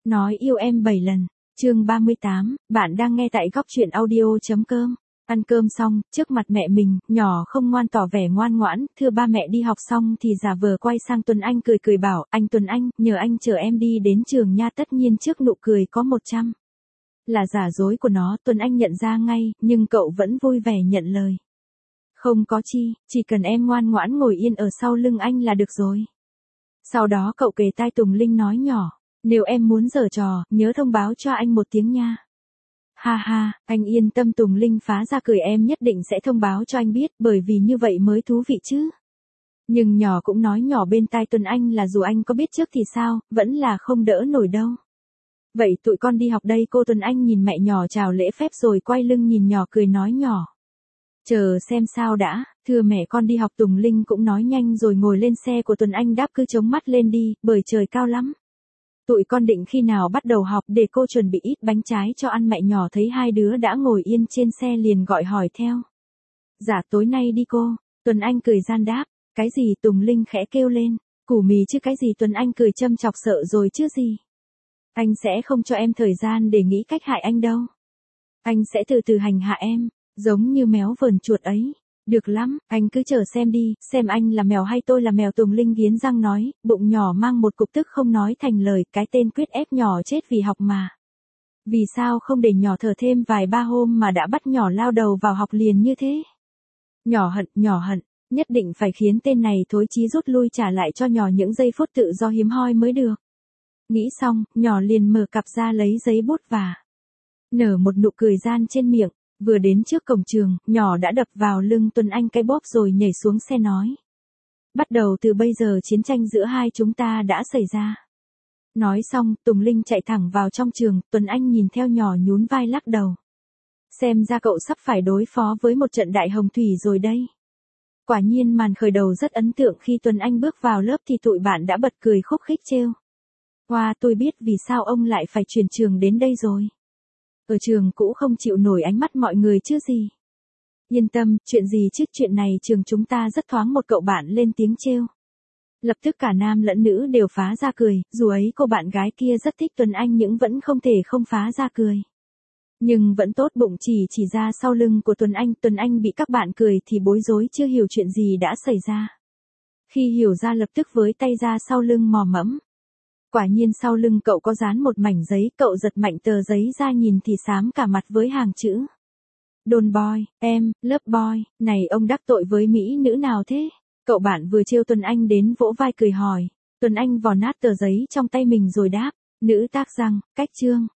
Nói yêu em 7 lần. Chương 38, bạn đang nghe tại góc truyện audio.com. Ăn cơm xong, trước mặt mẹ mình, nhỏ không ngoan tỏ vẻ ngoan ngoãn, thưa ba mẹ đi học xong thì giả vờ quay sang Tuấn Anh cười cười bảo, anh Tuấn Anh, nhờ anh chở em đi đến trường nha. Tất nhiên trước nụ cười có 100. Là giả dối của nó, Tuấn Anh nhận ra ngay, nhưng cậu vẫn vui vẻ nhận lời. Không có chi, chỉ cần em ngoan ngoãn ngồi yên ở sau lưng anh là được rồi. Sau đó cậu kề tai Tùng Linh nói nhỏ, nếu em muốn giở trò, nhớ thông báo cho anh một tiếng nha. Ha ha, anh yên tâm, Tùng Linh phá ra cười, em nhất định sẽ thông báo cho anh biết, bởi vì như vậy mới thú vị chứ. Nhưng nhỏ cũng nói nhỏ bên tai Tuấn Anh là dù anh có biết trước thì sao, vẫn là không đỡ nổi đâu. Vậy tụi con đi học đây cô. Tuấn Anh nhìn mẹ nhỏ chào lễ phép rồi quay lưng nhìn nhỏ cười nói nhỏ. Chờ xem sao đã, thưa mẹ con đi học. Tùng Linh cũng nói nhanh rồi ngồi lên xe của Tuấn Anh đáp, cứ chống mắt lên đi, bởi trời cao lắm. Tụi con định khi nào bắt đầu học để cô chuẩn bị ít bánh trái cho ăn. Mẹ nhỏ thấy hai đứa đã ngồi yên trên xe liền gọi hỏi theo. Dạ tối nay đi cô. Tuấn Anh cười gian đáp. Cái gì? Tùng Linh khẽ kêu lên. Củ mì chứ cái gì? Tuấn Anh cười châm chọc, sợ rồi chứ gì. Anh sẽ không cho em thời gian để nghĩ cách hại anh đâu. Anh sẽ từ từ hành hạ em, giống như méo vờn chuột ấy. Được lắm, anh cứ chờ xem đi, xem anh là mèo hay tôi là mèo. Tùng Linh nghiến răng nói, bụng nhỏ mang một cục tức không nói thành lời, cái tên quyết ép nhỏ chết vì học mà. Vì sao không để nhỏ thở thêm vài ba hôm mà đã bắt nhỏ lao đầu vào học liền như thế? Nhỏ hận, nhất định phải khiến tên này thối chí rút lui, trả lại cho nhỏ những giây phút tự do hiếm hoi mới được. Nghĩ xong, nhỏ liền mở cặp ra lấy giấy bút và nở một nụ cười gian trên miệng. Vừa đến trước cổng trường, nhỏ đã đập vào lưng Tuấn Anh cái bóp rồi nhảy xuống xe nói. Bắt đầu từ bây giờ chiến tranh giữa hai chúng ta đã xảy ra. Nói xong, Tùng Linh chạy thẳng vào trong trường, Tuấn Anh nhìn theo nhỏ nhún vai lắc đầu. Xem ra cậu sắp phải đối phó với một trận đại hồng thủy rồi đây. Quả nhiên màn khởi đầu rất ấn tượng, khi Tuấn Anh bước vào lớp thì tụi bạn đã bật cười khúc khích trêu. Wow, tôi biết vì sao ông lại phải chuyển trường đến đây rồi. Ở trường cũ không chịu nổi ánh mắt mọi người chứ gì. Yên tâm, chuyện gì chứ, chuyện này trường chúng ta rất thoáng. Một cậu bạn lên tiếng trêu. Lập tức cả nam lẫn nữ đều phá ra cười, dù ấy cô bạn gái kia rất thích Tuấn Anh nhưng vẫn không thể không phá ra cười. Nhưng vẫn tốt bụng chỉ ra sau lưng của Tuấn Anh bị các bạn cười thì bối rối chưa hiểu chuyện gì đã xảy ra. Khi hiểu ra lập tức với tay ra sau lưng mò mẫm. Quả nhiên sau lưng cậu có dán một mảnh giấy, cậu giật mạnh tờ giấy ra nhìn thì xám cả mặt với hàng chữ. Đồn boy, em, lớp boy, này ông đắc tội với mỹ nữ nào thế? Cậu bạn vừa trêu Tuấn Anh đến vỗ vai cười hỏi. Tuấn Anh vò nát tờ giấy trong tay mình rồi đáp, nữ tác rằng, cách chương.